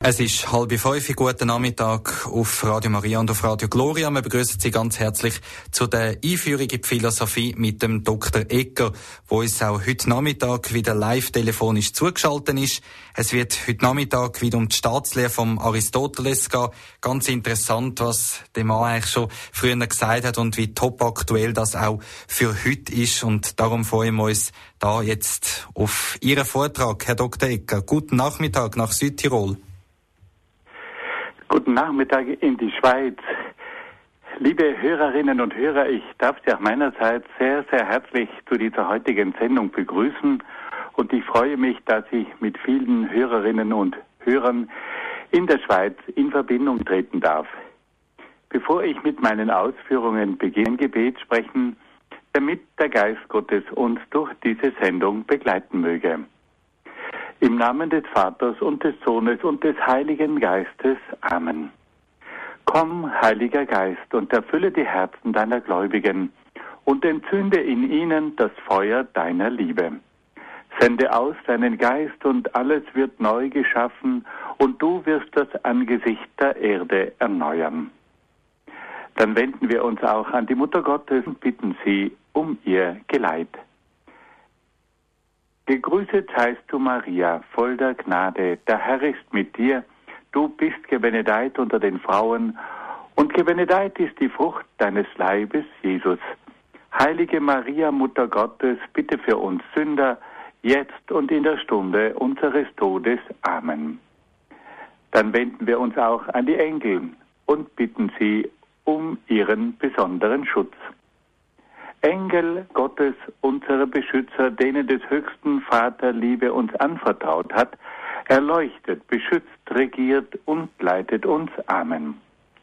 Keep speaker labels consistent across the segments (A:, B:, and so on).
A: Es ist 4:30, guten Nachmittag auf Radio Maria und auf Radio Gloria. Wir begrüßen Sie ganz herzlich zu der Einführung in die Philosophie mit dem Dr. Egger, wo uns auch heute Nachmittag wieder live telefonisch zugeschaltet ist. Es wird heute Nachmittag wieder um die Staatslehre vom Aristoteles gehen. Ganz interessant, was der Mann eigentlich schon früher gesagt hat und wie top aktuell das auch für heute ist. Und darum freuen wir uns da jetzt auf Ihren Vortrag, Herr Dr. Egger. Guten Nachmittag nach Südtirol.
B: Guten Nachmittag in die Schweiz. Liebe Hörerinnen und Hörer, ich darf Sie auch meinerseits sehr, sehr herzlich zu dieser heutigen Sendung begrüßen und ich freue mich, dass ich mit vielen Hörerinnen und Hörern in der Schweiz in Verbindung treten darf. Bevor ich mit meinen Ausführungen beginne, Gebet sprechen, damit der Geist Gottes uns durch diese Sendung begleiten möge. Im Namen des Vaters und des Sohnes und des Heiligen Geistes. Amen. Komm, Heiliger Geist, und erfülle die Herzen deiner Gläubigen und entzünde in ihnen das Feuer deiner Liebe. Sende aus deinen Geist und alles wird neu geschaffen und du wirst das Angesicht der Erde erneuern. Dann wenden wir uns auch an die Mutter Gottes und bitten sie um ihr Geleit. Gegrüßet heißt du, Maria, voll der Gnade, der Herr ist mit dir. Du bist gebenedeit unter den Frauen und gebenedeit ist die Frucht deines Leibes, Jesus. Heilige Maria, Mutter Gottes, bitte für uns Sünder, jetzt und in der Stunde unseres Todes. Amen. Dann wenden wir uns auch an die Engel und bitten sie um ihren besonderen Schutz. Engel Gottes, unsere Beschützer, denen des höchsten Vater Liebe uns anvertraut hat, erleuchtet, beschützt, regiert und leitet uns. Amen.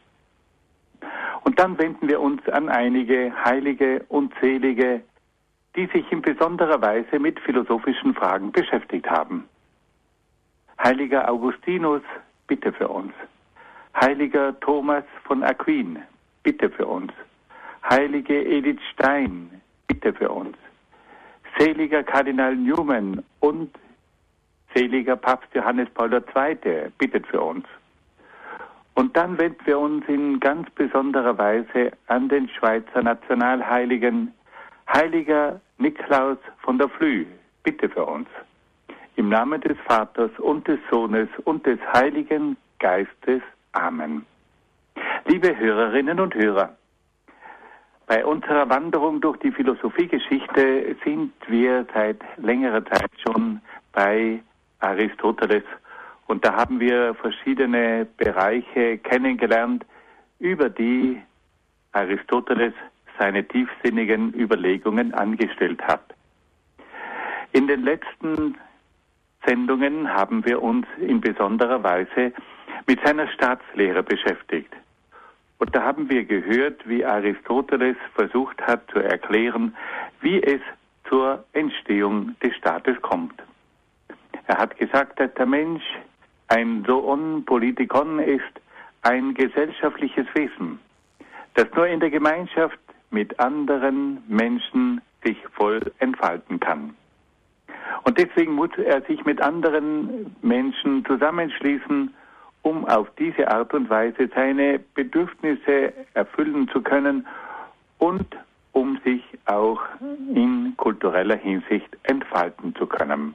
B: Und dann wenden wir uns an einige Heilige und Selige, die sich in besonderer Weise mit philosophischen Fragen beschäftigt haben. Heiliger Augustinus, bitte für uns. Heiliger Thomas von Aquin, bitte für uns. Heilige Edith Stein, bitte für uns. Seliger Kardinal Newman und seliger Papst Johannes Paul II, bittet für uns. Und dann wenden wir uns in ganz besonderer Weise an den Schweizer Nationalheiligen, Heiliger Niklaus von der Flüe, bitte für uns. Im Namen des Vaters und des Sohnes und des Heiligen Geistes. Amen. Liebe Hörerinnen und Hörer, bei unserer Wanderung durch die Philosophiegeschichte sind wir seit längerer Zeit schon bei Aristoteles und da haben wir verschiedene Bereiche kennengelernt, über die Aristoteles seine tiefsinnigen Überlegungen angestellt hat. In den letzten Sendungen haben wir uns in besonderer Weise mit seiner Staatslehre beschäftigt. Und da haben wir gehört, wie Aristoteles versucht hat zu erklären, wie es zur Entstehung des Staates kommt. Er hat gesagt, dass der Mensch ein Zoon Politikon ist, ein gesellschaftliches Wesen, das nur in der Gemeinschaft mit anderen Menschen sich voll entfalten kann. Und deswegen muss er sich mit anderen Menschen zusammenschließen, um auf diese Art und Weise seine Bedürfnisse erfüllen zu können und um sich auch in kultureller Hinsicht entfalten zu können.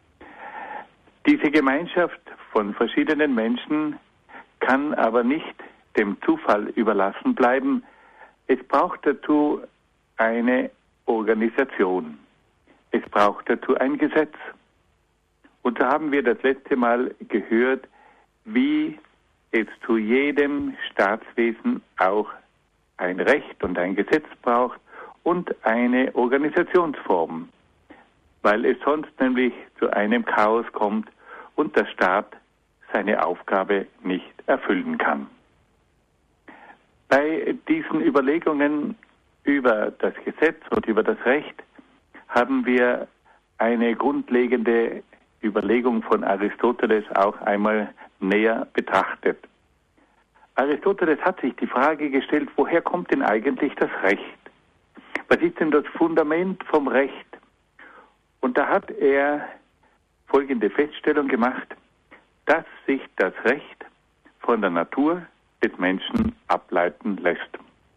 B: Diese Gemeinschaft von verschiedenen Menschen kann aber nicht dem Zufall überlassen bleiben. Es braucht dazu eine Organisation. Es braucht dazu ein Gesetz. Und so haben wir das letzte Mal gehört, wie es zu jedem Staatswesen auch ein Recht und ein Gesetz braucht und eine Organisationsform, weil es sonst nämlich zu einem Chaos kommt und der Staat seine Aufgabe nicht erfüllen kann. Bei diesen Überlegungen über das Gesetz und über das Recht haben wir eine grundlegende Überlegung von Aristoteles auch einmal näher betrachtet. Aristoteles hat sich die Frage gestellt, woher kommt denn eigentlich das Recht? Was ist denn das Fundament vom Recht? Und da hat er folgende Feststellung gemacht: dass sich das Recht von der Natur des Menschen ableiten lässt.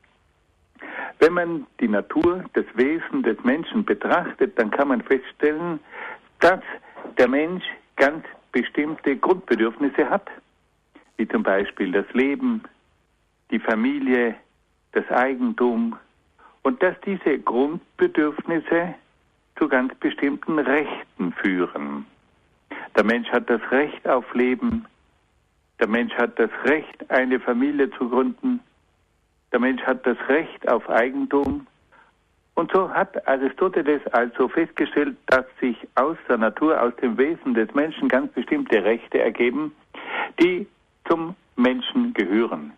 B: Wenn man die Natur, das Wesen des Menschen betrachtet, dann kann man feststellen, dass der Mensch ganz bestimmte Grundbedürfnisse hat, wie zum Beispiel das Leben, die Familie, das Eigentum, und dass diese Grundbedürfnisse zu ganz bestimmten Rechten führen. Der Mensch hat das Recht auf Leben, der Mensch hat das Recht, eine Familie zu gründen, der Mensch hat das Recht auf Eigentum. Und so hat Aristoteles also festgestellt, dass sich aus der Natur, aus dem Wesen des Menschen ganz bestimmte Rechte ergeben, die zum Menschen gehören.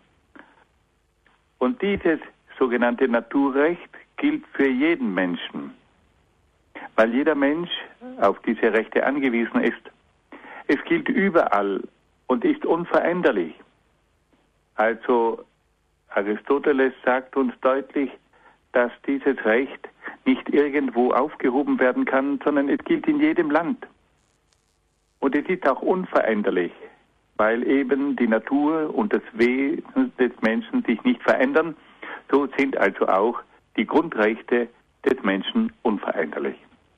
B: Und dieses sogenannte Naturrecht gilt für jeden Menschen, weil jeder Mensch auf diese Rechte angewiesen ist. Es gilt überall und ist unveränderlich. Also Aristoteles sagt uns deutlich, dass dieses Recht nicht irgendwo aufgehoben werden kann, sondern es gilt in jedem Land. Und es ist auch unveränderlich, weil eben die Natur und das Wesen des Menschen sich nicht verändern. So sind also auch die Grundrechte des Menschen unveränderlich.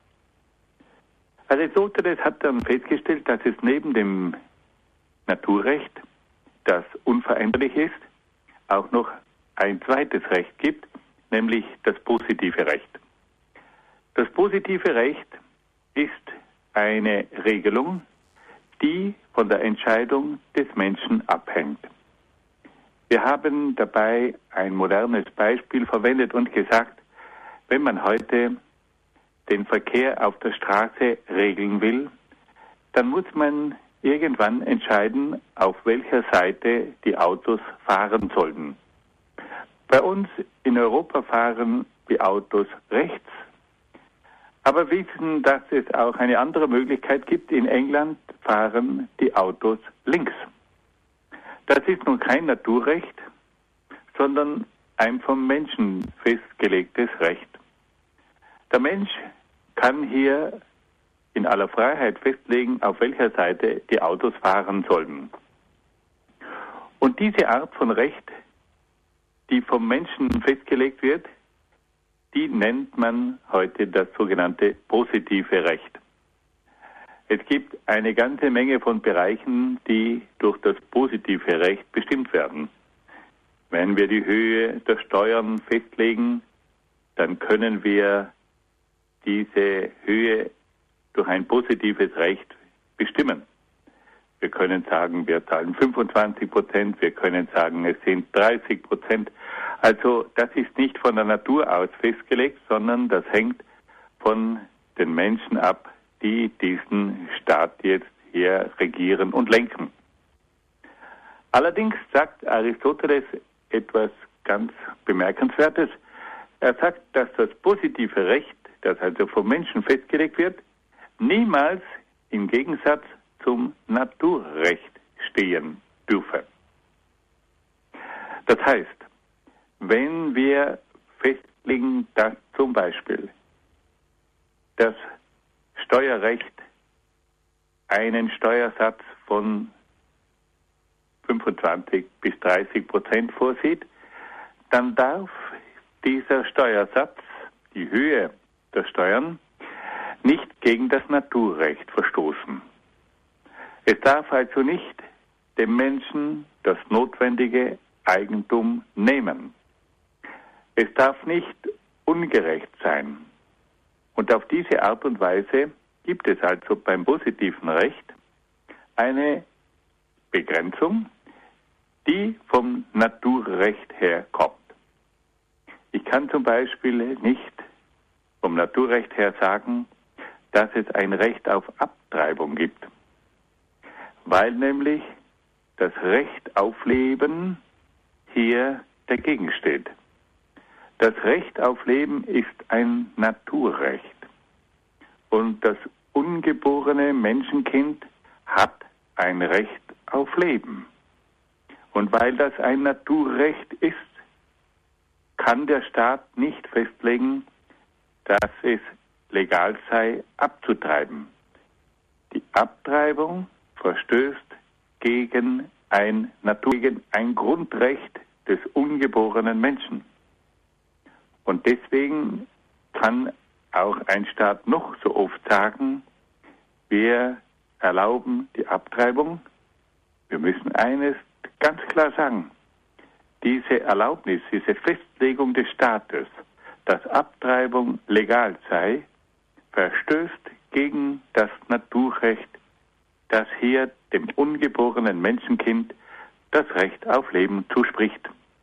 B: Aristoteles hat dann festgestellt, dass es neben dem Naturrecht, das unveränderlich ist, auch noch ein zweites Recht gibt, nämlich das positive Recht. Das positive Recht ist eine Regelung, die von der Entscheidung des Menschen abhängt. Wir haben dabei ein modernes Beispiel verwendet und gesagt, wenn man heute den Verkehr auf der Straße regeln will, dann muss man irgendwann entscheiden, auf welcher Seite die Autos fahren sollten. Bei uns in Europa fahren die Autos rechts, aber wissen, dass es auch eine andere Möglichkeit gibt. In England fahren die Autos links. Das ist nun kein Naturrecht, sondern ein vom Menschen festgelegtes Recht. Der Mensch kann hier in aller Freiheit festlegen, auf welcher Seite die Autos fahren sollen. Und diese Art von Recht, die vom Menschen festgelegt wird, die nennt man heute das sogenannte positive Recht. Es gibt eine ganze Menge von Bereichen, die durch das positive Recht bestimmt werden. Wenn wir die Höhe der Steuern festlegen, dann können wir diese Höhe durch ein positives Recht bestimmen. Wir können sagen, wir zahlen 25%, wir können sagen, es sind 30%. Also das ist nicht von der Natur aus festgelegt, sondern das hängt von den Menschen ab, die diesen Staat jetzt hier regieren und lenken. Allerdings sagt Aristoteles etwas ganz Bemerkenswertes. Er sagt, dass das positive Recht, das also vom Menschen festgelegt wird, niemals im Gegensatz zum Naturrecht stehen dürfe. Das heißt, wenn wir festlegen, dass zum Beispiel das Steuerrecht einen Steuersatz von 25 bis 30% vorsieht, dann darf dieser Steuersatz, die Höhe der Steuern, nicht gegen das Naturrecht verstoßen. Es darf also nicht dem Menschen das notwendige Eigentum nehmen. Es darf nicht ungerecht sein. Und auf diese Art und Weise gibt es also beim positiven Recht eine Begrenzung, die vom Naturrecht her kommt. Ich kann zum Beispiel nicht vom Naturrecht her sagen, dass es ein Recht auf Abtreibung gibt, weil nämlich das Recht auf Leben hier dagegen steht. Das Recht auf Leben ist ein Naturrecht und das ungeborene Menschenkind hat ein Recht auf Leben. Und weil das ein Naturrecht ist, kann der Staat nicht festlegen, dass es legal sei, abzutreiben. Die Abtreibung verstößt gegen ein Grundrecht des ungeborenen Menschen. Und deswegen kann auch ein Staat noch so oft sagen, wir erlauben die Abtreibung. Wir müssen eines ganz klar sagen: Diese Erlaubnis, diese Festlegung des Staates, dass Abtreibung legal sei, verstößt gegen das Naturrecht, das hier dem ungeborenen Menschenkind das Recht auf Leben zuspricht.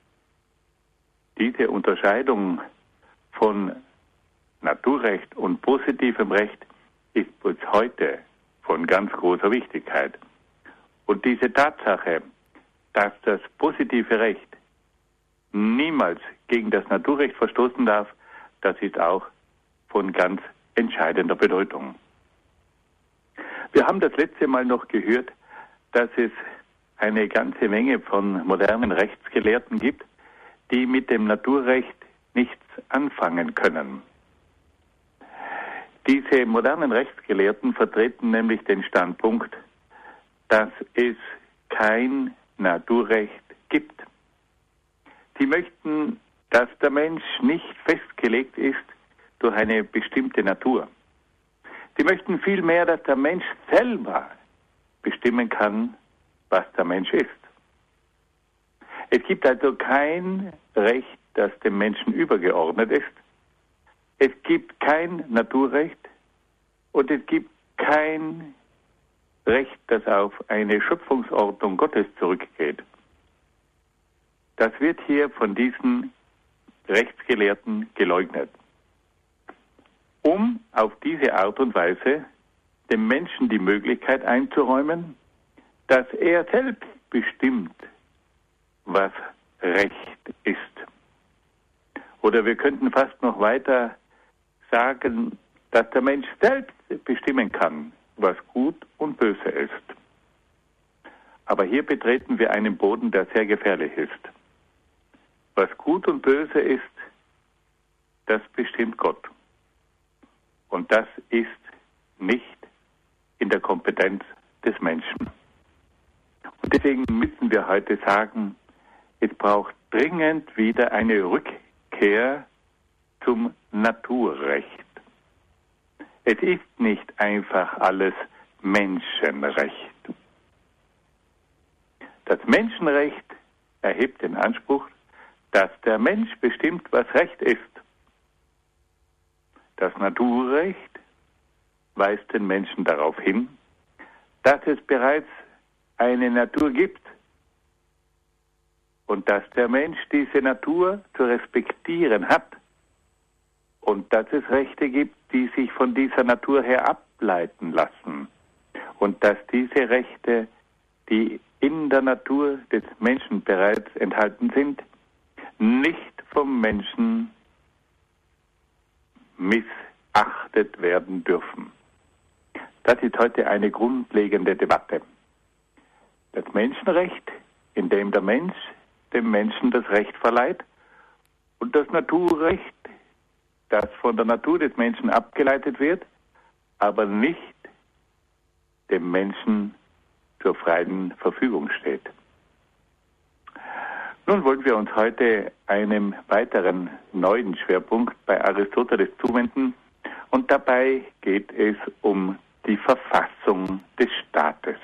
B: Diese Unterscheidung von Naturrecht und positivem Recht ist bis heute von ganz großer Wichtigkeit. Und diese Tatsache, dass das positive Recht niemals gegen das Naturrecht verstoßen darf, das ist auch von ganz entscheidender Bedeutung. Wir haben das letzte Mal noch gehört, dass es eine ganze Menge von modernen Rechtsgelehrten gibt, die mit dem Naturrecht nichts anfangen können. Diese modernen Rechtsgelehrten vertreten nämlich den Standpunkt, dass es kein Naturrecht gibt. Sie möchten, dass der Mensch nicht festgelegt ist durch eine bestimmte Natur. Sie möchten vielmehr, dass der Mensch selber bestimmen kann, was der Mensch ist. Es gibt also kein Recht, das dem Menschen übergeordnet ist. Es gibt kein Naturrecht und es gibt kein Recht, das auf eine Schöpfungsordnung Gottes zurückgeht. Das wird hier von diesen Rechtsgelehrten geleugnet. Um auf diese Art und Weise dem Menschen die Möglichkeit einzuräumen, dass er selbst bestimmt, was Recht ist. Oder wir könnten fast noch weiter sagen, dass der Mensch selbst bestimmen kann, was gut und böse ist. Aber hier betreten wir einen Boden, der sehr gefährlich ist. Was gut und böse ist, das bestimmt Gott. Und das ist nicht in der Kompetenz des Menschen. Und deswegen müssen wir heute sagen, es braucht dringend wieder eine Rückkehr zum Naturrecht. Es ist nicht einfach alles Menschenrecht. Das Menschenrecht erhebt den Anspruch, dass der Mensch bestimmt, was Recht ist. Das Naturrecht weist den Menschen darauf hin, dass es bereits eine Natur gibt und dass der Mensch diese Natur zu respektieren hat und dass es Rechte gibt, die sich von dieser Natur her ableiten lassen und dass diese Rechte, die in der Natur des Menschen bereits enthalten sind, nicht vom Menschen missachtet werden dürfen. Das ist heute eine grundlegende Debatte. Das Menschenrecht, in dem der Mensch dem Menschen das Recht verleiht, und das Naturrecht, das von der Natur des Menschen abgeleitet wird, aber nicht dem Menschen zur freien Verfügung steht. Nun wollen wir uns heute einem weiteren neuen Schwerpunkt bei Aristoteles zuwenden, und dabei geht es um die Verfassung des Staates.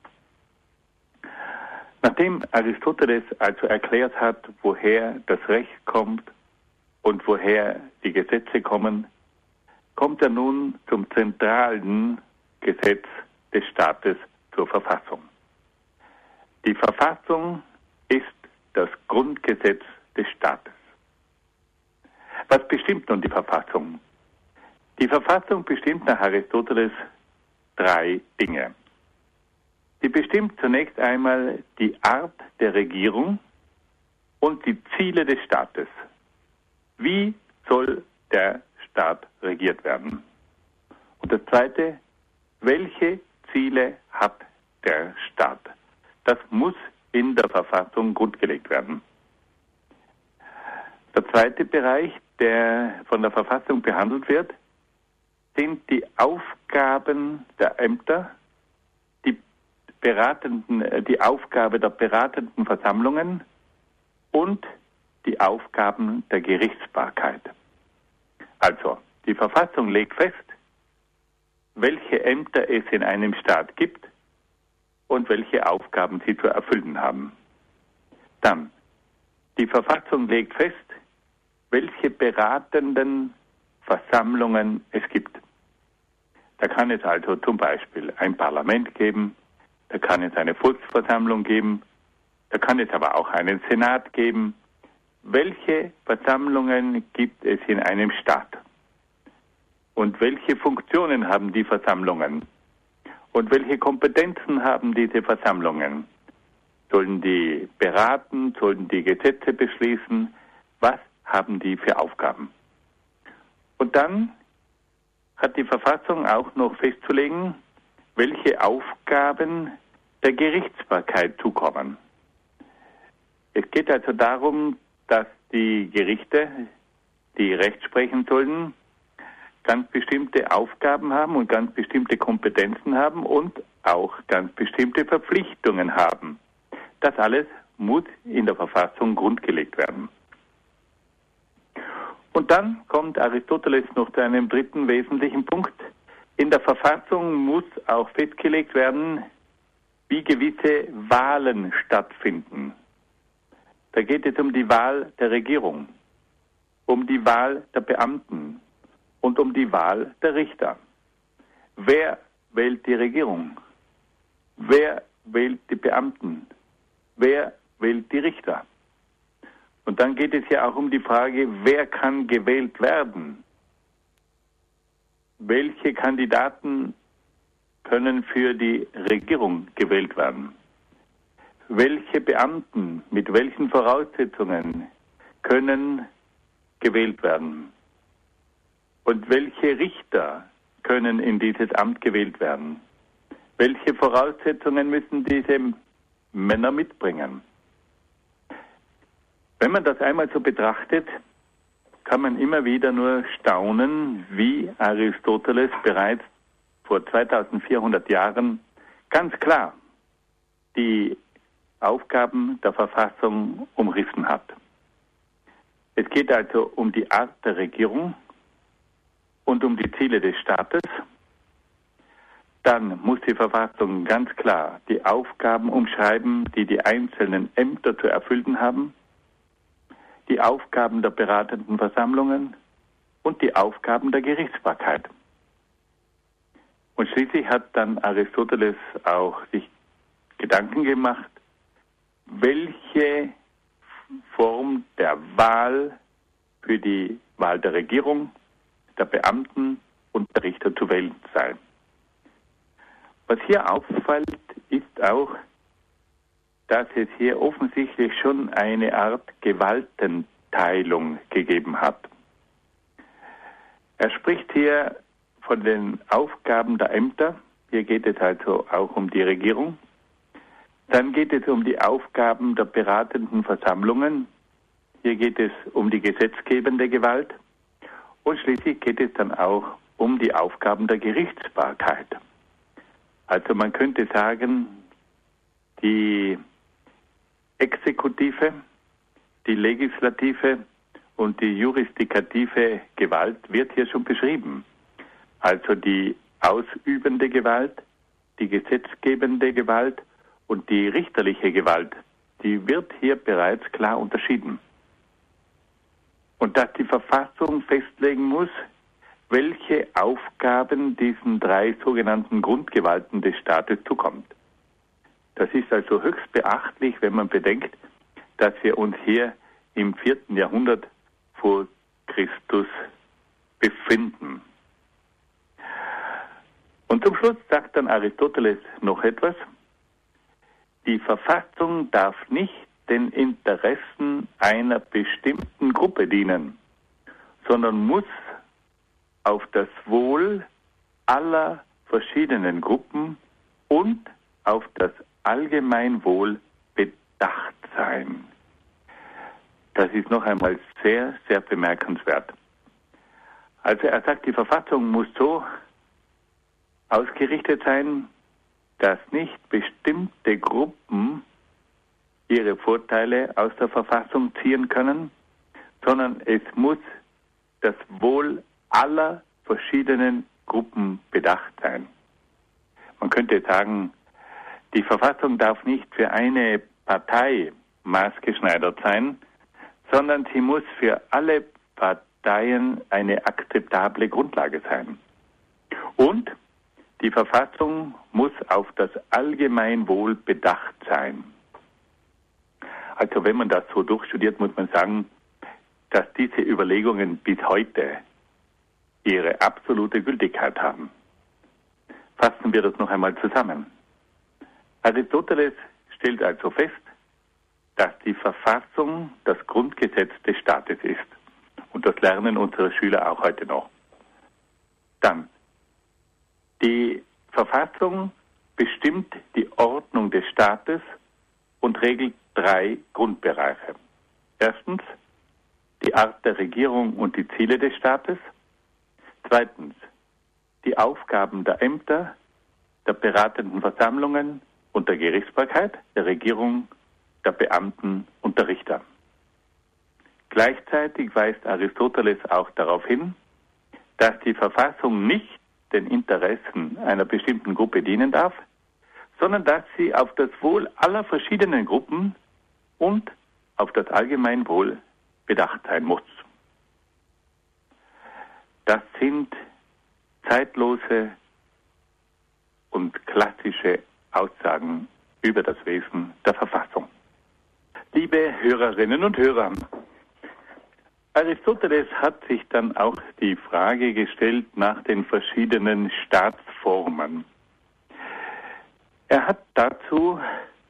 B: Nachdem Aristoteles also erklärt hat, woher das Recht kommt und woher die Gesetze kommen, kommt er nun zum zentralen Gesetz des Staates, zur Verfassung. Die Verfassung ist das Grundgesetz des Staates. Was bestimmt nun die Verfassung? Die Verfassung bestimmt nach Aristoteles 3 Dinge. Sie bestimmt zunächst einmal die Art der Regierung und die Ziele des Staates. Wie soll der Staat regiert werden? Und das Zweite, welche Ziele hat der Staat? Das muss in der Verfassung grundgelegt werden. Der zweite Bereich, der von der Verfassung behandelt wird, sind die Aufgaben der Ämter, die die Aufgabe der beratenden Versammlungen und die Aufgaben der Gerichtsbarkeit. Also, die Verfassung legt fest, welche Ämter es in einem Staat gibt und welche Aufgaben sie zu erfüllen haben. Dann, die Verfassung legt fest, welche beratenden Versammlungen es gibt. Da kann es also zum Beispiel ein Parlament geben, da kann es eine Volksversammlung geben, da kann es aber auch einen Senat geben. Welche Versammlungen gibt es in einem Staat? Und welche Funktionen haben die Versammlungen? Und welche Kompetenzen haben diese Versammlungen? Sollen die beraten? Sollen die Gesetze beschließen? Was haben die für Aufgaben? Und dann hat die Verfassung auch noch festzulegen, welche Aufgaben der Gerichtsbarkeit zukommen. Es geht also darum, dass die Gerichte, die Recht sprechen sollen, ganz bestimmte Aufgaben haben und ganz bestimmte Kompetenzen haben und auch ganz bestimmte Verpflichtungen haben. Das alles muss in der Verfassung grundgelegt werden. Und dann kommt Aristoteles noch zu einem dritten wesentlichen Punkt. In der Verfassung muss auch festgelegt werden, wie gewisse Wahlen stattfinden. Da geht es um die Wahl der Regierung, um die Wahl der Beamten und um die Wahl der Richter. Wer wählt die Regierung? Wer wählt die Beamten? Wer wählt die Richter? Und dann geht es ja auch um die Frage, wer kann gewählt werden? Welche Kandidaten können für die Regierung gewählt werden? Welche Beamten mit welchen Voraussetzungen können gewählt werden? Und welche Richter können in dieses Amt gewählt werden? Welche Voraussetzungen müssen diese Männer mitbringen? Wenn man das einmal so betrachtet, kann man immer wieder nur staunen, wie Aristoteles bereits vor 2400 Jahren ganz klar die Aufgaben der Verfassung umrissen hat. Es geht also um die Art der Regierung und um die Ziele des Staates. Dann muss die Verfassung ganz klar die Aufgaben umschreiben, die die einzelnen Ämter zu erfüllen haben, die Aufgaben der beratenden Versammlungen und die Aufgaben der Gerichtsbarkeit. Und schließlich hat dann Aristoteles auch sich Gedanken gemacht, welche Form der Wahl für die Wahl der Regierung, der Beamten und der Richter zu wählen sei. Was hier auffällt, ist auch, dass es hier offensichtlich schon eine Art Gewaltenteilung gegeben hat. Er spricht hier von den Aufgaben der Ämter. Hier geht es also auch um die Regierung. Dann geht es um die Aufgaben der beratenden Versammlungen. Hier geht es um die gesetzgebende Gewalt. Und schließlich geht es dann auch um die Aufgaben der Gerichtsbarkeit. Also man könnte sagen, die Exekutive, die Legislative und die jurisdikative Gewalt wird hier schon beschrieben. Also die ausübende Gewalt, die gesetzgebende Gewalt und die richterliche Gewalt, die wird hier bereits klar unterschieden. Und dass die Verfassung festlegen muss, welche Aufgaben diesen drei sogenannten Grundgewalten des Staates zukommt. Das ist also höchst beachtlich, wenn man bedenkt, dass wir uns hier im 4. Jahrhundert vor Christus befinden. Und zum Schluss sagt dann Aristoteles noch etwas. Die Verfassung darf nicht den Interessen einer bestimmten Gruppe dienen, sondern muss auf das Wohl aller verschiedenen Gruppen und auf das Allgemeinwohl bedacht sein. Das ist noch einmal sehr, sehr bemerkenswert. Also er sagt, die Verfassung muss so ausgerichtet sein, dass nicht bestimmte Gruppen ihre Vorteile aus der Verfassung ziehen können, sondern es muss das Wohl aller verschiedenen Gruppen bedacht sein. Man könnte sagen, die Verfassung darf nicht für eine Partei maßgeschneidert sein, sondern sie muss für alle Parteien eine akzeptable Grundlage sein. Und die Verfassung muss auf das Allgemeinwohl bedacht sein. Also wenn man das so durchstudiert, muss man sagen, dass diese Überlegungen bis heute ihre absolute Gültigkeit haben. Fassen wir das noch einmal zusammen. Aristoteles stellt also fest, dass die Verfassung das Grundgesetz des Staates ist. Und das lernen unsere Schüler auch heute noch. Dann, die Verfassung bestimmt die Ordnung des Staates und regelt 3 Grundbereiche. Erstens, die Art der Regierung und die Ziele des Staates. Zweitens, die Aufgaben der Ämter, der beratenden Versammlungen und der Gerichtsbarkeit, der Regierung, der Beamten und der Richter. Gleichzeitig weist Aristoteles auch darauf hin, dass die Verfassung nicht den Interessen einer bestimmten Gruppe dienen darf, sondern dass sie auf das Wohl aller verschiedenen Gruppen und auf das Allgemeinwohl bedacht sein muss. Das sind zeitlose und klassische Aussagen über das Wesen der Verfassung. Liebe Hörerinnen und Hörer, Aristoteles hat sich dann auch die Frage gestellt nach den verschiedenen Staatsformen. Er hat dazu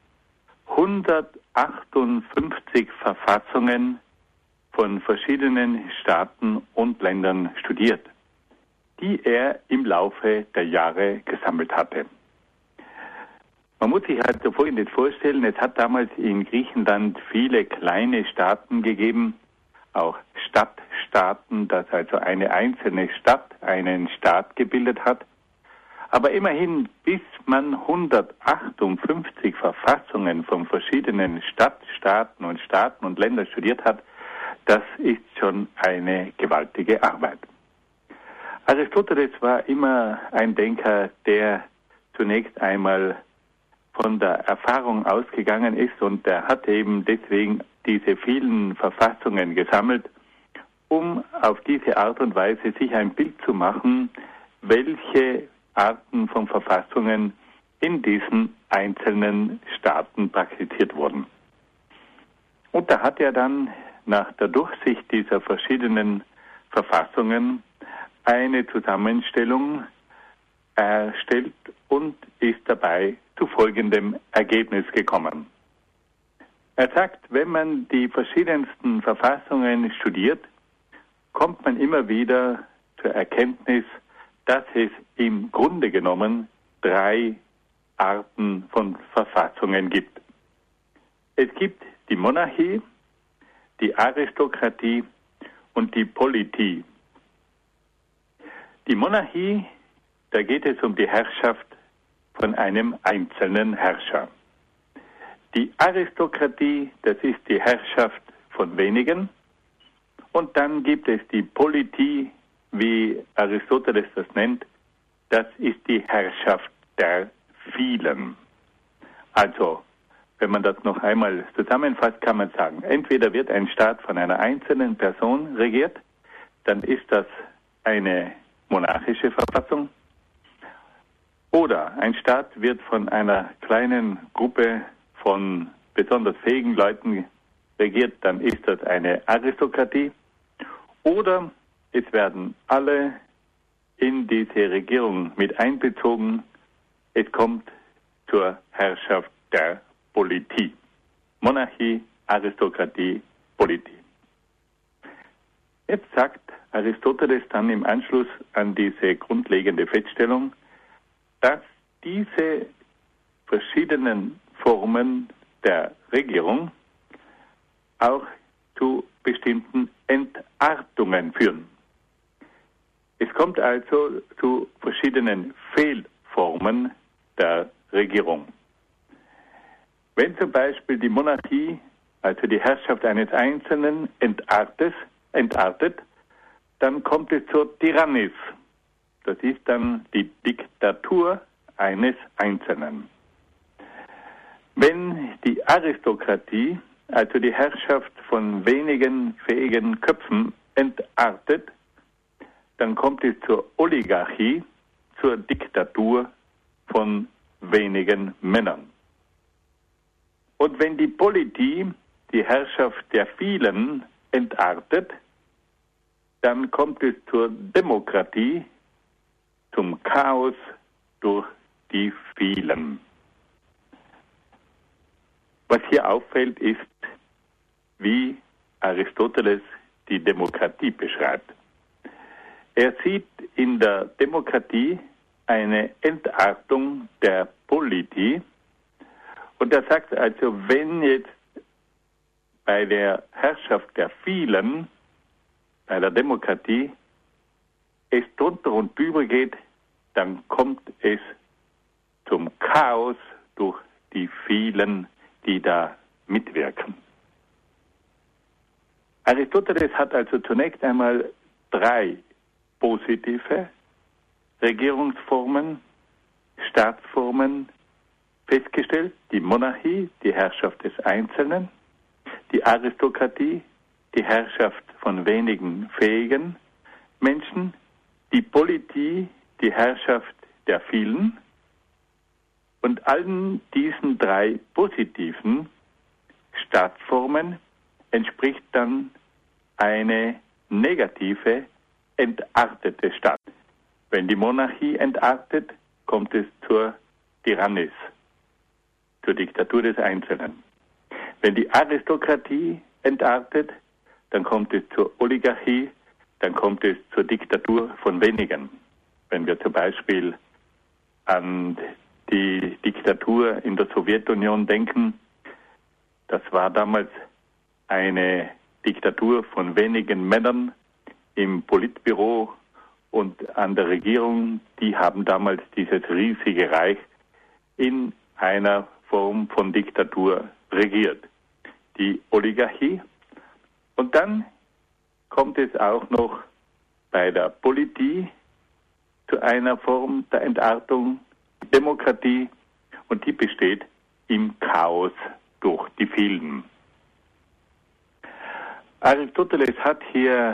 B: 158 Verfassungen von verschiedenen Staaten und Ländern studiert, die er im Laufe der Jahre gesammelt hatte. Man muss sich halt so Folgendes vorstellen, es hat damals in Griechenland viele kleine Staaten gegeben, auch Stadtstaaten, dass also eine einzelne Stadt einen Staat gebildet hat. Aber immerhin, bis man 158 Verfassungen von verschiedenen Stadtstaaten und Ländern studiert hat, das ist schon eine gewaltige Arbeit. Aristoteles war immer ein Denker, der zunächst einmal von der Erfahrung ausgegangen ist und er hat eben deswegen diese vielen Verfassungen gesammelt, um auf diese Art und Weise sich ein Bild zu machen, welche Arten von Verfassungen in diesen einzelnen Staaten praktiziert wurden. Und da hat er dann nach der Durchsicht dieser verschiedenen Verfassungen eine Zusammenstellung erstellt und ist dabei zu folgendem Ergebnis gekommen. Er sagt, wenn man die verschiedensten Verfassungen studiert, kommt man immer wieder zur Erkenntnis, dass es im Grunde genommen 3 Arten von Verfassungen gibt. Es gibt die Monarchie, die Aristokratie und die Politie. Die Monarchie, da geht es um die Herrschaft von einem einzelnen Herrscher. Die Aristokratie, das ist die Herrschaft von wenigen. Und dann gibt es die Politie, wie Aristoteles das nennt, das ist die Herrschaft der vielen. Also, wenn man das noch einmal zusammenfasst, kann man sagen, entweder wird ein Staat von einer einzelnen Person regiert, dann ist das eine monarchische Verfassung, oder ein Staat wird von einer kleinen Gruppe von besonders fähigen Leuten regiert, dann ist das eine Aristokratie. Oder es werden alle in diese Regierung mit einbezogen. Es kommt zur Herrschaft der Politie. Monarchie, Aristokratie, Politie. Jetzt sagt Aristoteles dann im Anschluss an diese grundlegende Feststellung, dass diese verschiedenen Formen der Regierung auch zu bestimmten Entartungen führen. Es kommt also zu verschiedenen Fehlformen der Regierung. Wenn zum Beispiel die Monarchie, also die Herrschaft eines Einzelnen, entartet, dann kommt es zur Tyrannis. Das ist dann die Diktatur eines Einzelnen. Wenn die Aristokratie, also die Herrschaft von wenigen fähigen Köpfen, entartet, dann kommt es zur Oligarchie, zur Diktatur von wenigen Männern. Und wenn die Politie, die Herrschaft der vielen, entartet, dann kommt es zur Demokratie, zum Chaos durch die vielen. Was hier auffällt, ist, wie Aristoteles die Demokratie beschreibt. Er sieht in der Demokratie eine Entartung der Politie und er sagt also, wenn jetzt bei der Herrschaft der vielen, bei der Demokratie, es drunter und drüber geht, dann kommt es zum Chaos durch die vielen, die da mitwirken. Aristoteles hat also zunächst einmal 3 positive Regierungsformen, Staatsformen festgestellt: die Monarchie, die Herrschaft des Einzelnen, die Aristokratie, die Herrschaft von wenigen fähigen Menschen, die Politie, die Herrschaft der vielen. Und allen diesen 3 positiven Staatsformen entspricht dann eine negative, entartete Staat. Wenn die Monarchie entartet, kommt es zur Tyrannis, zur Diktatur des Einzelnen. Wenn die Aristokratie entartet, dann kommt es zur Oligarchie, dann kommt es zur Diktatur von wenigen. Wenn wir zum Beispiel an die Diktatur in der Sowjetunion denken, das war damals eine Diktatur von wenigen Männern im Politbüro und an der Regierung. Die haben damals dieses riesige Reich in einer Form von Diktatur regiert. Die Oligarchie. Und dann kommt es auch noch bei der Politie zu einer Form der Entartung, Demokratie, und die besteht im Chaos durch die vielen. Aristoteles hat hier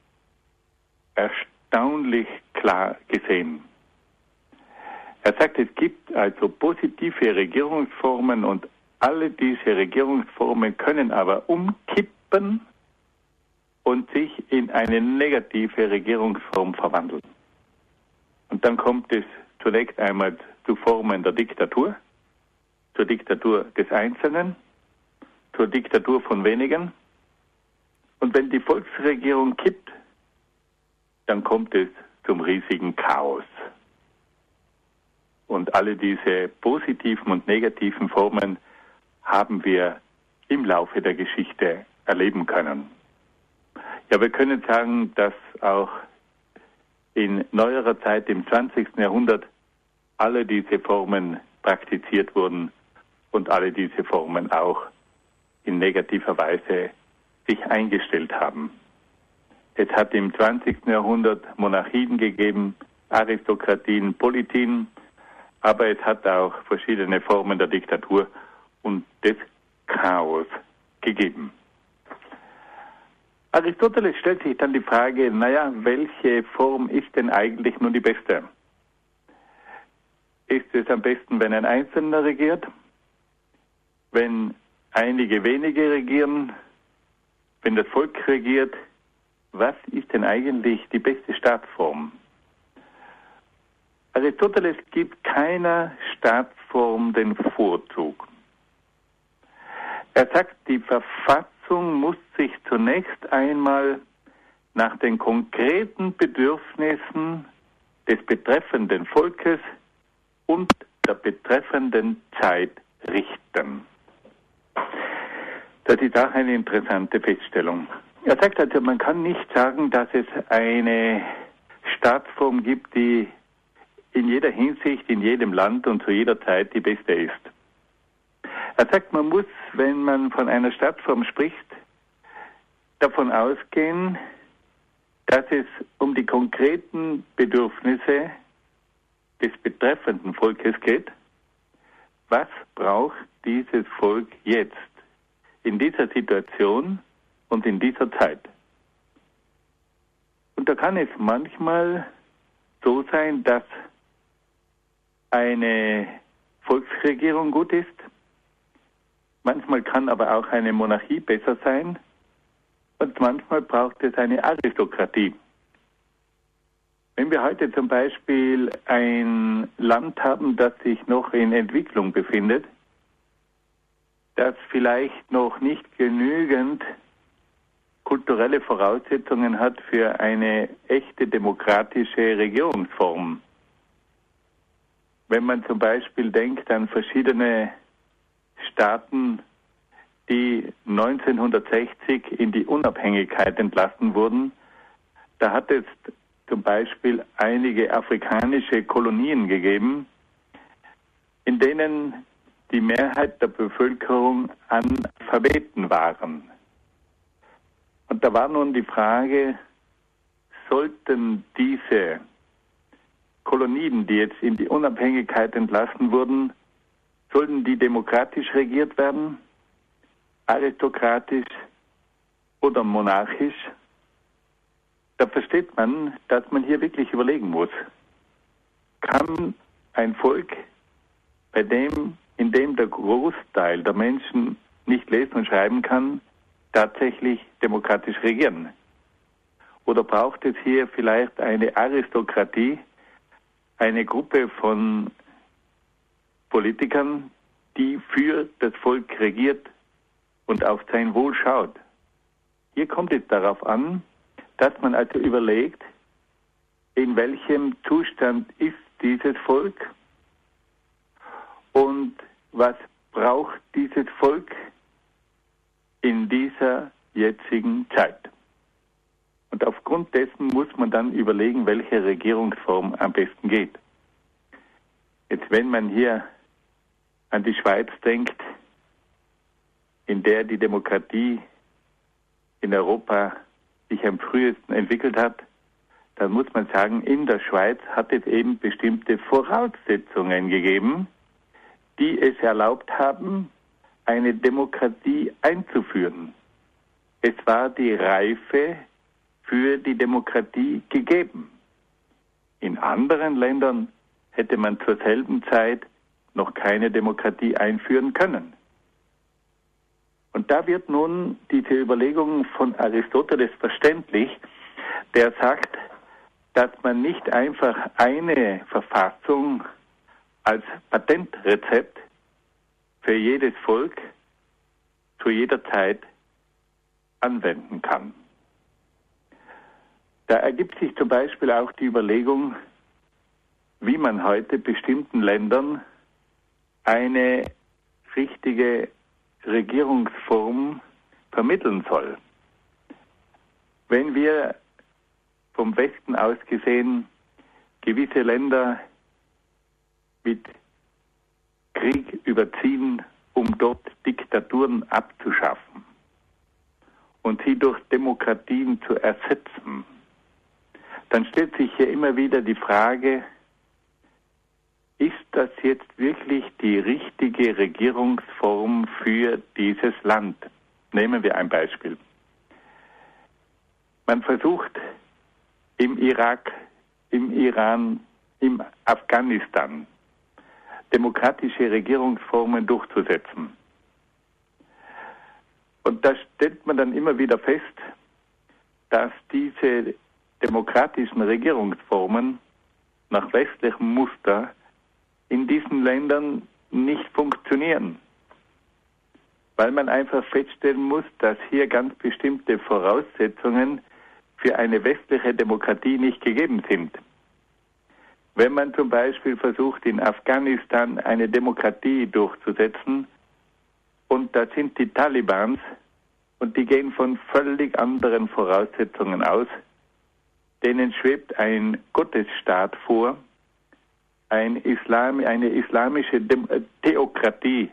B: erstaunlich klar gesehen. Er sagt, es gibt also positive Regierungsformen und alle diese Regierungsformen können aber umkippen und sich in eine negative Regierungsform verwandeln. Und dann kommt es zunächst einmal zu Formen der Diktatur, zur Diktatur des Einzelnen, zur Diktatur von wenigen. Und wenn die Volksregierung kippt, dann kommt es zum riesigen Chaos. Und alle diese positiven und negativen Formen haben wir im Laufe der Geschichte erleben können. Ja, wir können sagen, dass auch in neuerer Zeit, im 20. Jahrhundert, alle diese Formen praktiziert wurden und alle diese Formen auch in negativer Weise sich eingestellt haben. Es hat im 20. Jahrhundert Monarchien gegeben, Aristokratien, Politien, aber es hat auch verschiedene Formen der Diktatur und des Chaos gegeben. Aristoteles stellt sich dann die Frage, welche Form ist denn eigentlich nun die beste? Ist es am besten, wenn ein Einzelner regiert? Wenn einige wenige regieren? Wenn das Volk regiert? Was ist denn eigentlich die beste Staatsform? Aristoteles gibt keiner Staatsform den Vorzug. Er sagt, die Verfassung muss sich zunächst einmal nach den konkreten Bedürfnissen des betreffenden Volkes und der betreffenden Zeit richten. Das ist auch eine interessante Feststellung. Er sagt also, man kann nicht sagen, dass es eine Staatsform gibt, die in jeder Hinsicht, in jedem Land und zu jeder Zeit die beste ist. Er sagt, man muss, wenn man von einer Staatsform spricht, davon ausgehen, dass es um die konkreten Bedürfnisse des betreffenden Volkes geht. Was braucht dieses Volk jetzt, in dieser Situation und in dieser Zeit? Und da kann es manchmal so sein, dass eine Volksregierung gut ist. Manchmal kann aber auch eine Monarchie besser sein. Und manchmal braucht es eine Aristokratie. Wenn wir heute zum Beispiel ein Land haben, das sich noch in Entwicklung befindet, das vielleicht noch nicht genügend kulturelle Voraussetzungen hat für eine echte demokratische Regierungsform. Wenn man zum Beispiel denkt an verschiedene Staaten, die 1960 in die Unabhängigkeit entlassen wurden, da hat es zum Beispiel einige afrikanische Kolonien gegeben, in denen die Mehrheit der Bevölkerung Analphabeten waren. Und da war nun die Frage, sollten diese Kolonien, die jetzt in die Unabhängigkeit entlassen wurden, sollten die demokratisch regiert werden, aristokratisch oder monarchisch? Da versteht man, dass man hier wirklich überlegen muss. Kann ein Volk, in dem der Großteil der Menschen nicht lesen und schreiben kann, tatsächlich demokratisch regieren? Oder braucht es hier vielleicht eine Aristokratie, eine Gruppe von Politikern, die für das Volk regiert und auf sein Wohl schaut? Hier kommt es darauf an, dass man also überlegt, in welchem Zustand ist dieses Volk und was braucht dieses Volk in dieser jetzigen Zeit. Und aufgrund dessen muss man dann überlegen, welche Regierungsform am besten geht. Jetzt, wenn man hier an die Schweiz denkt, in der die Demokratie in Europa sich am frühesten entwickelt hat, dann muss man sagen, in der Schweiz hat es eben bestimmte Voraussetzungen gegeben, die es erlaubt haben, eine Demokratie einzuführen. Es war die Reife für die Demokratie gegeben. In anderen Ländern hätte man zur selben Zeit noch keine Demokratie einführen können. Und da wird nun diese Überlegung von Aristoteles verständlich, der sagt, dass man nicht einfach eine Verfassung als Patentrezept für jedes Volk zu jeder Zeit anwenden kann. Da ergibt sich zum Beispiel auch die Überlegung, wie man heute bestimmten Ländern eine richtige Regierungsform vermitteln soll. Wenn wir vom Westen aus gesehen gewisse Länder mit Krieg überziehen, um dort Diktaturen abzuschaffen und sie durch Demokratien zu ersetzen, dann stellt sich hier immer wieder die Frage, ist das jetzt wirklich die richtige Regierungsform für dieses Land? Nehmen wir ein Beispiel. Man versucht im Irak, im Iran, im Afghanistan demokratische Regierungsformen durchzusetzen. Und da stellt man dann immer wieder fest, dass diese demokratischen Regierungsformen nach westlichem Muster in diesen Ländern nicht funktionieren, weil man einfach feststellen muss, dass hier ganz bestimmte Voraussetzungen für eine westliche Demokratie nicht gegeben sind. Wenn man zum Beispiel versucht, in Afghanistan eine Demokratie durchzusetzen, und da sind die Talibans, und die gehen von völlig anderen Voraussetzungen aus, denen schwebt ein Gottesstaat vor, eine islamische Theokratie,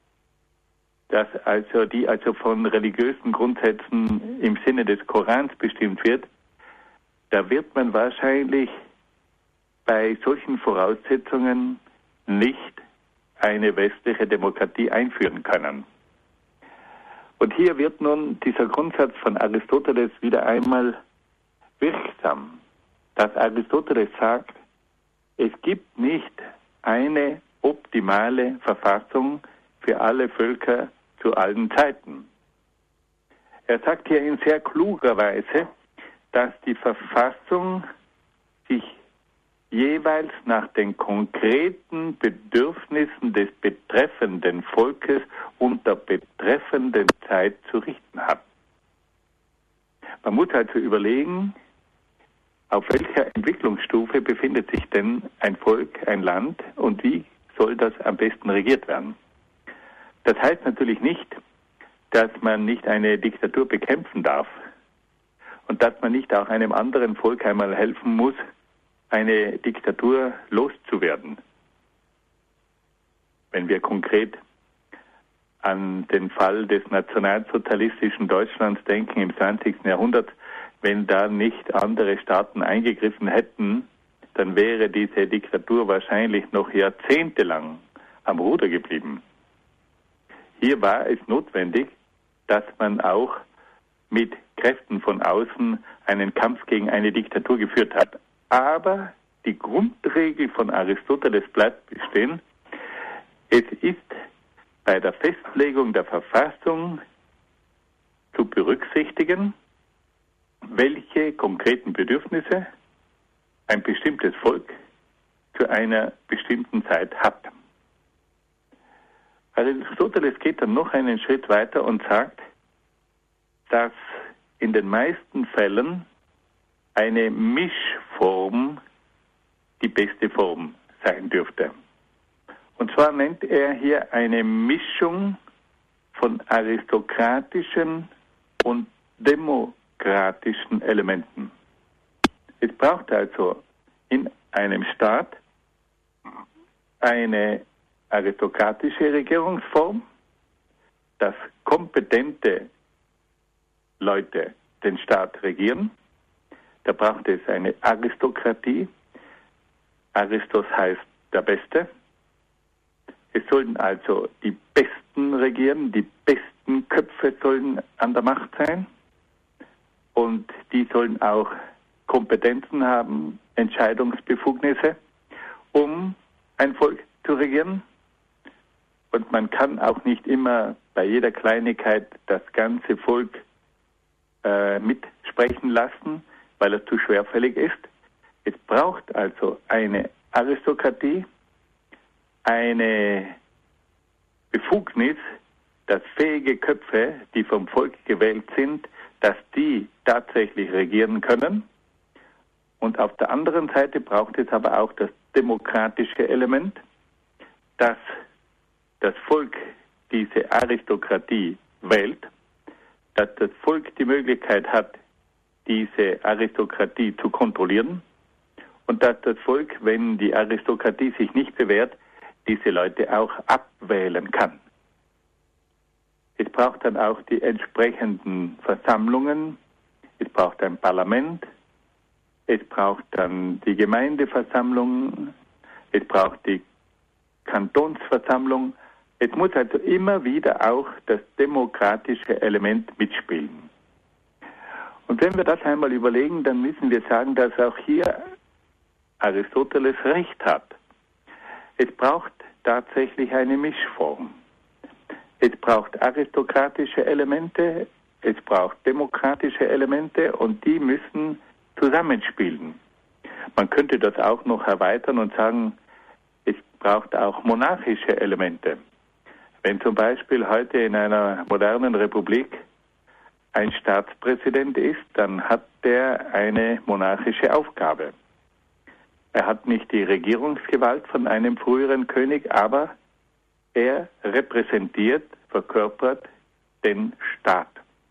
B: die also von religiösen Grundsätzen im Sinne des Korans bestimmt wird, da wird man wahrscheinlich bei solchen Voraussetzungen nicht eine westliche Demokratie einführen können. Und hier wird nun dieser Grundsatz von Aristoteles wieder einmal wirksam, dass Aristoteles sagt, es gibt nicht eine optimale Verfassung für alle Völker zu allen Zeiten. Er sagt hier in sehr kluger Weise, dass die Verfassung sich jeweils nach den konkreten Bedürfnissen des betreffenden Volkes und der betreffenden Zeit zu richten hat. Man muss also überlegen, auf welcher Entwicklungsstufe befindet sich denn ein Volk, ein Land und wie soll das am besten regiert werden. Das heißt natürlich nicht, dass man nicht eine Diktatur bekämpfen darf und dass man nicht auch einem anderen Volk einmal helfen muss, eine Diktatur loszuwerden. Wenn wir konkret an den Fall des nationalsozialistischen Deutschlands denken im 20. Jahrhundert, wenn da nicht andere Staaten eingegriffen hätten, dann wäre diese Diktatur wahrscheinlich noch jahrzehntelang am Ruder geblieben. Hier war es notwendig, dass man auch mit Kräften von außen einen Kampf gegen eine Diktatur geführt hat. Aber die Grundregel von Aristoteles bleibt bestehen. Es ist bei der Festlegung der Verfassung zu berücksichtigen, welche konkreten Bedürfnisse ein bestimmtes Volk zu einer bestimmten Zeit hat. Aristoteles geht dann noch einen Schritt weiter und sagt, dass in den meisten Fällen eine Mischform die beste Form sein dürfte. Und zwar nennt er hier eine Mischung von aristokratischen und demokratischen Elementen. Es braucht also in einem Staat eine aristokratische Regierungsform, dass kompetente Leute den Staat regieren. Da braucht es eine Aristokratie. Aristos heißt der Beste. Es sollen also die Besten regieren, die besten Köpfe sollen an der Macht sein und die sollen auch Kompetenzen haben, Entscheidungsbefugnisse, um ein Volk zu regieren. Und man kann auch nicht immer bei jeder Kleinigkeit das ganze Volk mitsprechen lassen, weil es zu schwerfällig ist. Es braucht also eine Aristokratie, eine Befugnis, dass fähige Köpfe, die vom Volk gewählt sind, dass die tatsächlich regieren können. Und auf der anderen Seite braucht es aber auch das demokratische Element, dass das Volk diese Aristokratie wählt, dass das Volk die Möglichkeit hat, diese Aristokratie zu kontrollieren und dass das Volk, wenn die Aristokratie sich nicht bewährt, diese Leute auch abwählen kann. Es braucht dann auch die entsprechenden Versammlungen, es braucht ein Parlament, es braucht dann die Gemeindeversammlung, es braucht die Kantonsversammlung. Es muss also immer wieder auch das demokratische Element mitspielen. Und wenn wir das einmal überlegen, dann müssen wir sagen, dass auch hier Aristoteles recht hat. Es braucht tatsächlich eine Mischform. Es braucht aristokratische Elemente, es braucht demokratische Elemente und die müssen zusammenspielen. Man könnte das auch noch erweitern und sagen, es braucht auch monarchische Elemente. Wenn zum Beispiel heute in einer modernen Republik ein Staatspräsident ist, dann hat der eine monarchische Aufgabe. Er hat nicht die Regierungsgewalt von einem früheren König, aber er repräsentiert, verkörpert den Staat.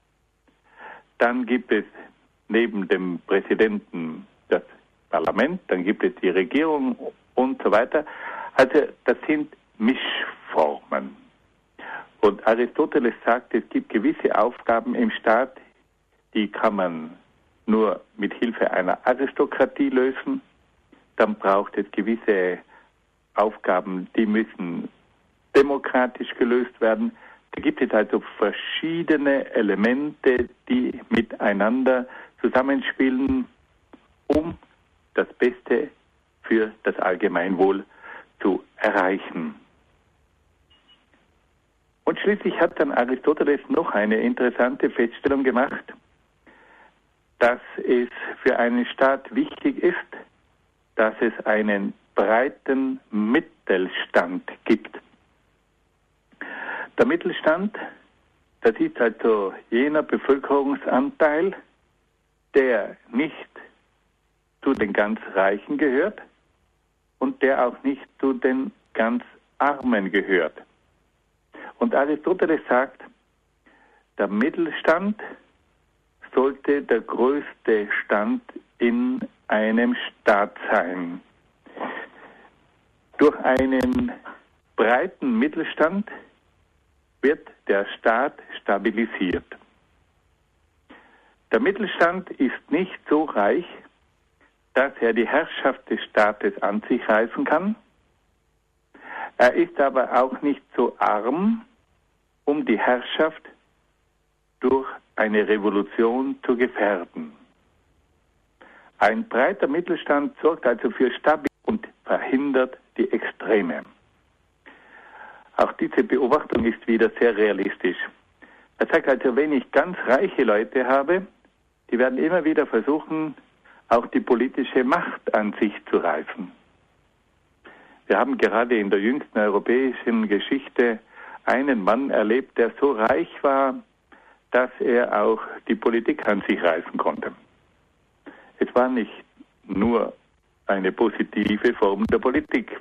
B: Dann gibt es neben dem Präsidenten das Parlament, dann gibt es die Regierung und so weiter. Also das sind Mischformen. Und Aristoteles sagt, es gibt gewisse Aufgaben im Staat, die kann man nur mit Hilfe einer Aristokratie lösen. Dann braucht es gewisse Aufgaben, die müssen demokratisch gelöst werden. Da gibt es also verschiedene Elemente, die miteinander zusammenspielen, um das Beste für das Allgemeinwohl zu erreichen. Und schließlich hat dann Aristoteles noch eine interessante Feststellung gemacht, dass es für einen Staat wichtig ist, dass es einen breiten Mittelstand gibt. Der Mittelstand, das ist also jener Bevölkerungsanteil, der nicht zu den ganz Reichen gehört und der auch nicht zu den ganz Armen gehört. Und Aristoteles sagt, der Mittelstand sollte der größte Stand in einem Staat sein. Durch einen breiten Mittelstand wird der Staat stabilisiert. Der Mittelstand ist nicht so reich, dass er die Herrschaft des Staates an sich reißen kann. Er ist aber auch nicht so arm, um die Herrschaft durch eine Revolution zu gefährden. Ein breiter Mittelstand sorgt also für Stabilität und verhindert die Extreme. Auch diese Beobachtung ist wieder sehr realistisch. Er sagt also, wenn ich ganz reiche Leute habe, die werden immer wieder versuchen, auch die politische Macht an sich zu reißen. Wir haben gerade in der jüngsten europäischen Geschichte einen Mann erlebt, der so reich war, dass er auch die Politik an sich reißen konnte. Es war nicht nur eine positive Form der Politik.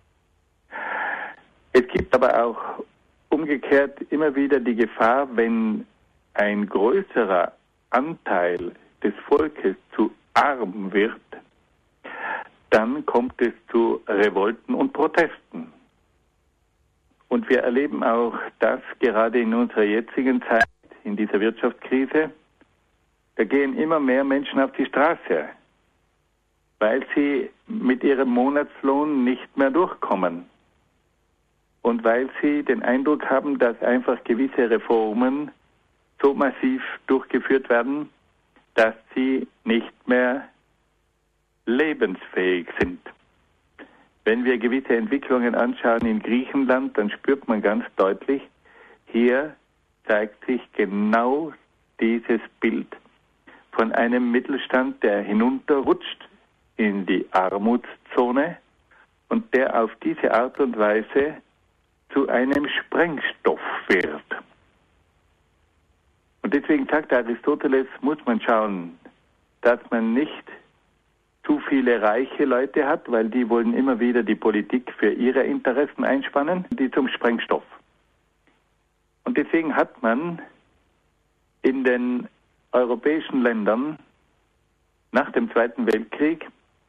B: Es gibt aber auch umgekehrt immer wieder die Gefahr, wenn ein größerer Anteil des Volkes zu arm wird, dann kommt es zu Revolten und Protesten. Und wir erleben auch das gerade in unserer jetzigen Zeit, in dieser Wirtschaftskrise. Da gehen immer mehr Menschen auf die Straße, weil sie mit ihrem Monatslohn nicht mehr durchkommen. Und weil sie den Eindruck haben, dass einfach gewisse Reformen so massiv durchgeführt werden, dass sie nicht mehr lebensfähig sind. Wenn wir gewisse Entwicklungen anschauen in Griechenland, dann spürt man ganz deutlich, hier zeigt sich genau dieses Bild von einem Mittelstand, der hinunterrutscht in die Armutszone und der auf diese Art und Weise zu einem Sprengstoff wird. Und deswegen sagt Aristoteles, muss man schauen, dass man nicht zu viele reiche Leute hat, weil die wollen immer wieder die Politik für ihre Interessen einspannen, die zum Sprengstoff. Und deswegen hat man in den europäischen Ländern nach dem Zweiten Weltkrieg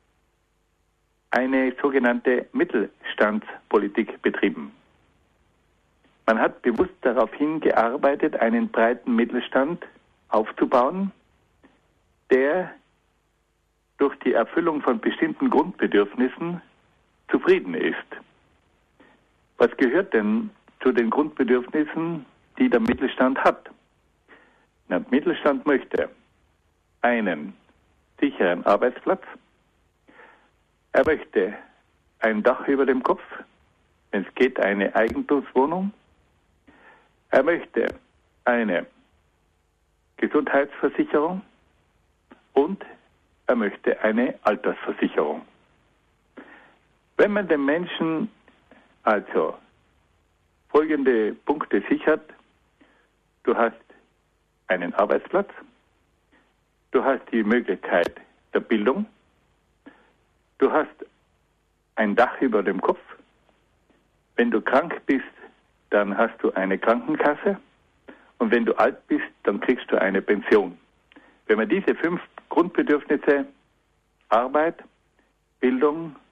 B: eine sogenannte Mittelstandspolitik betrieben. Man hat bewusst darauf hingearbeitet, einen breiten Mittelstand aufzubauen, der durch die Erfüllung von bestimmten Grundbedürfnissen zufrieden ist. Was gehört denn zu den Grundbedürfnissen, die der Mittelstand hat? Der Mittelstand möchte einen sicheren Arbeitsplatz, er möchte ein Dach über dem Kopf, wenn es geht, eine Eigentumswohnung, er möchte eine Gesundheitsversicherung und er möchte eine Altersversicherung. Wenn man den Menschen also folgende Punkte sichert, du hast einen Arbeitsplatz, du hast die Möglichkeit der Bildung, du hast ein Dach über dem Kopf, wenn du krank bist, dann hast du eine Krankenkasse und wenn du alt bist, dann kriegst du eine Pension. Wenn man diese 5 Grundbedürfnisse, Arbeit, Bildung,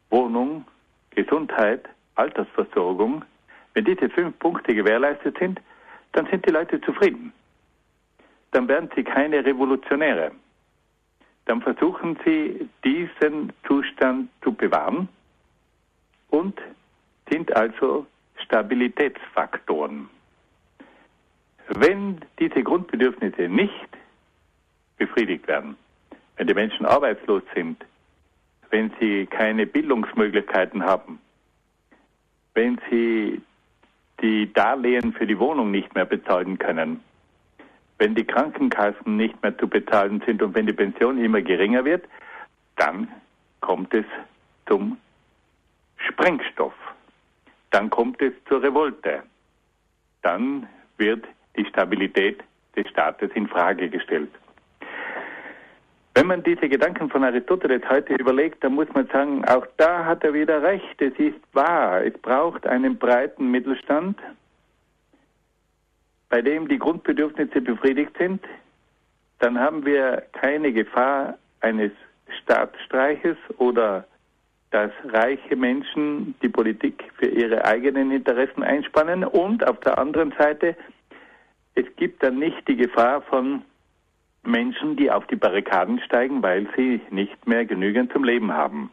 B: Wohnung, Gesundheit, Altersversorgung, wenn diese 5 Punkte gewährleistet sind, dann sind die Leute zufrieden. Dann werden sie keine Revolutionäre. Dann versuchen sie, diesen Zustand zu bewahren und sind also Stabilitätsfaktoren. Wenn diese Grundbedürfnisse nicht befriedigt werden, wenn die Menschen arbeitslos sind, wenn sie keine Bildungsmöglichkeiten haben, wenn sie die Darlehen für die Wohnung nicht mehr bezahlen können, wenn die Krankenkassen nicht mehr zu bezahlen sind und wenn die Pension immer geringer wird, dann kommt es zum Sprengstoff. Dann kommt es zur Revolte. Dann wird die Stabilität des Staates in Frage gestellt. Wenn man diese Gedanken von Aristoteles heute überlegt, dann muss man sagen, auch da hat er wieder recht. Es ist wahr, es braucht einen breiten Mittelstand, bei dem die Grundbedürfnisse befriedigt sind. Dann haben wir keine Gefahr eines Staatsstreiches oder dass reiche Menschen die Politik für ihre eigenen Interessen einspannen. Und auf der anderen Seite, es gibt dann nicht die Gefahr von Menschen, die auf die Barrikaden steigen, weil sie nicht mehr genügend zum Leben haben.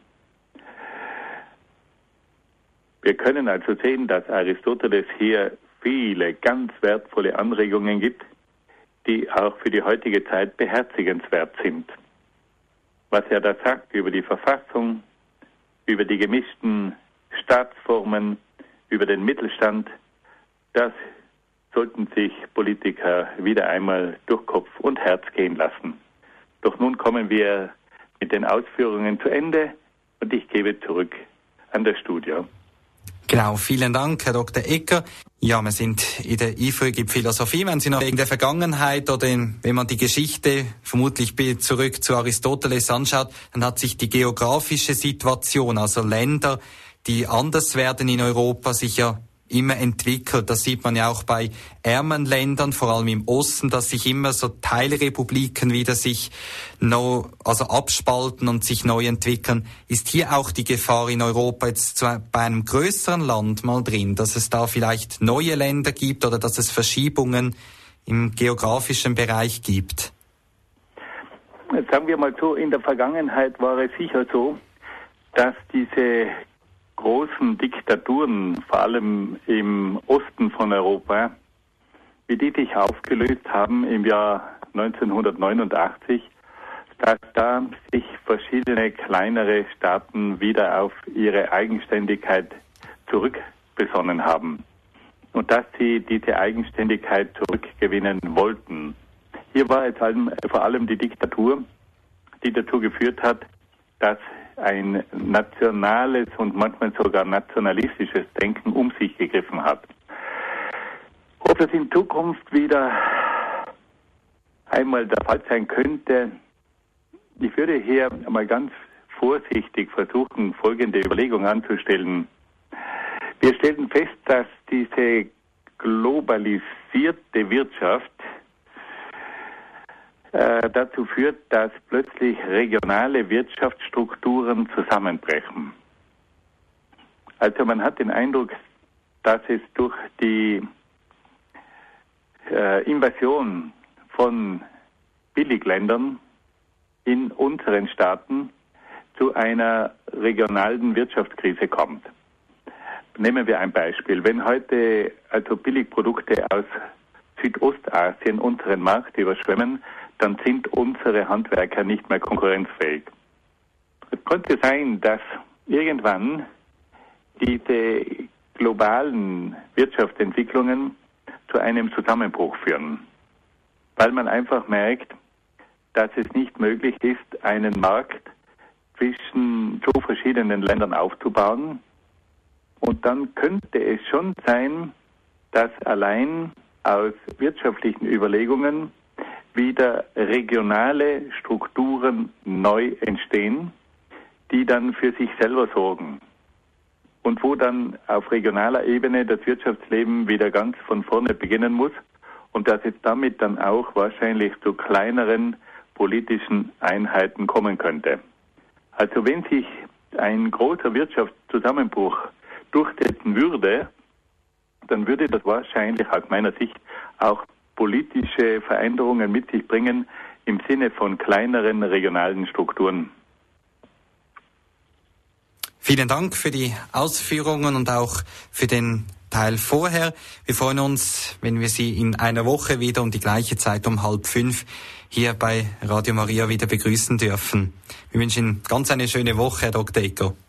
B: Wir können also sehen, dass Aristoteles hier viele ganz wertvolle Anregungen gibt, die auch für die heutige Zeit beherzigenswert sind. Was er da sagt über die Verfassung, über die gemischten Staatsformen, über den Mittelstand, das sollten sich Politiker wieder einmal durch Kopf und Herz gehen lassen. Doch nun kommen wir mit den Ausführungen zu Ende und ich gebe zurück an das Studio.
A: Genau, vielen Dank, Herr Dr. Egger. Ja, wir sind in der Einführung in die Philosophie. Wenn Sie noch wegen der Vergangenheit oder wenn man die Geschichte vermutlich zurück zu Aristoteles anschaut, dann hat sich die geografische Situation, also Länder, die anders werden in Europa, sicher immer entwickelt. Das sieht man ja auch bei ärmeren Ländern, vor allem im Osten, dass sich immer so Teilrepubliken wieder sich abspalten und sich neu entwickeln. Ist hier auch die Gefahr in Europa jetzt bei einem größeren Land mal drin, dass es da vielleicht neue Länder gibt oder dass es Verschiebungen im geografischen Bereich gibt?
B: Sagen wir mal so, in der Vergangenheit war es sicher so, dass diese großen Diktaturen, vor allem im Osten von Europa, wie die sich aufgelöst haben im Jahr 1989, dass da sich verschiedene kleinere Staaten wieder auf ihre Eigenständigkeit zurückbesonnen haben und dass sie diese Eigenständigkeit zurückgewinnen wollten. Hier war es vor allem die Diktatur, die dazu geführt hat, dass ein nationales und manchmal sogar nationalistisches Denken um sich gegriffen hat. Ob es in Zukunft wieder einmal der Fall sein könnte, ich würde hier mal ganz vorsichtig versuchen, folgende Überlegung anzustellen. Wir stellen fest, dass diese globalisierte Wirtschaft dazu führt, dass plötzlich regionale Wirtschaftsstrukturen zusammenbrechen. Also man hat den Eindruck, dass es durch die Invasion von Billigländern in unseren Staaten zu einer regionalen Wirtschaftskrise kommt. Nehmen wir ein Beispiel. Wenn heute also Billigprodukte aus Südostasien unseren Markt überschwemmen, dann sind unsere Handwerker nicht mehr konkurrenzfähig. Es könnte sein, dass irgendwann diese globalen Wirtschaftsentwicklungen zu einem Zusammenbruch führen, weil man einfach merkt, dass es nicht möglich ist, einen Markt zwischen so verschiedenen Ländern aufzubauen. Und dann könnte es schon sein, dass allein aus wirtschaftlichen Überlegungen wieder regionale Strukturen neu entstehen, die dann für sich selber sorgen und wo dann auf regionaler Ebene das Wirtschaftsleben wieder ganz von vorne beginnen muss und dass es damit dann auch wahrscheinlich zu kleineren politischen Einheiten kommen könnte. Also wenn sich ein großer Wirtschaftszusammenbruch durchsetzen würde, dann würde das wahrscheinlich aus meiner Sicht auch politische Veränderungen mit sich bringen im Sinne von kleineren regionalen Strukturen.
A: Vielen Dank für die Ausführungen und auch für den Teil vorher. Wir freuen uns, wenn wir Sie in einer Woche wieder um die gleiche Zeit um 4:30 hier bei Radio Maria wieder begrüßen dürfen. Wir wünschen Ihnen ganz eine schöne Woche, Herr Dr. Ecker.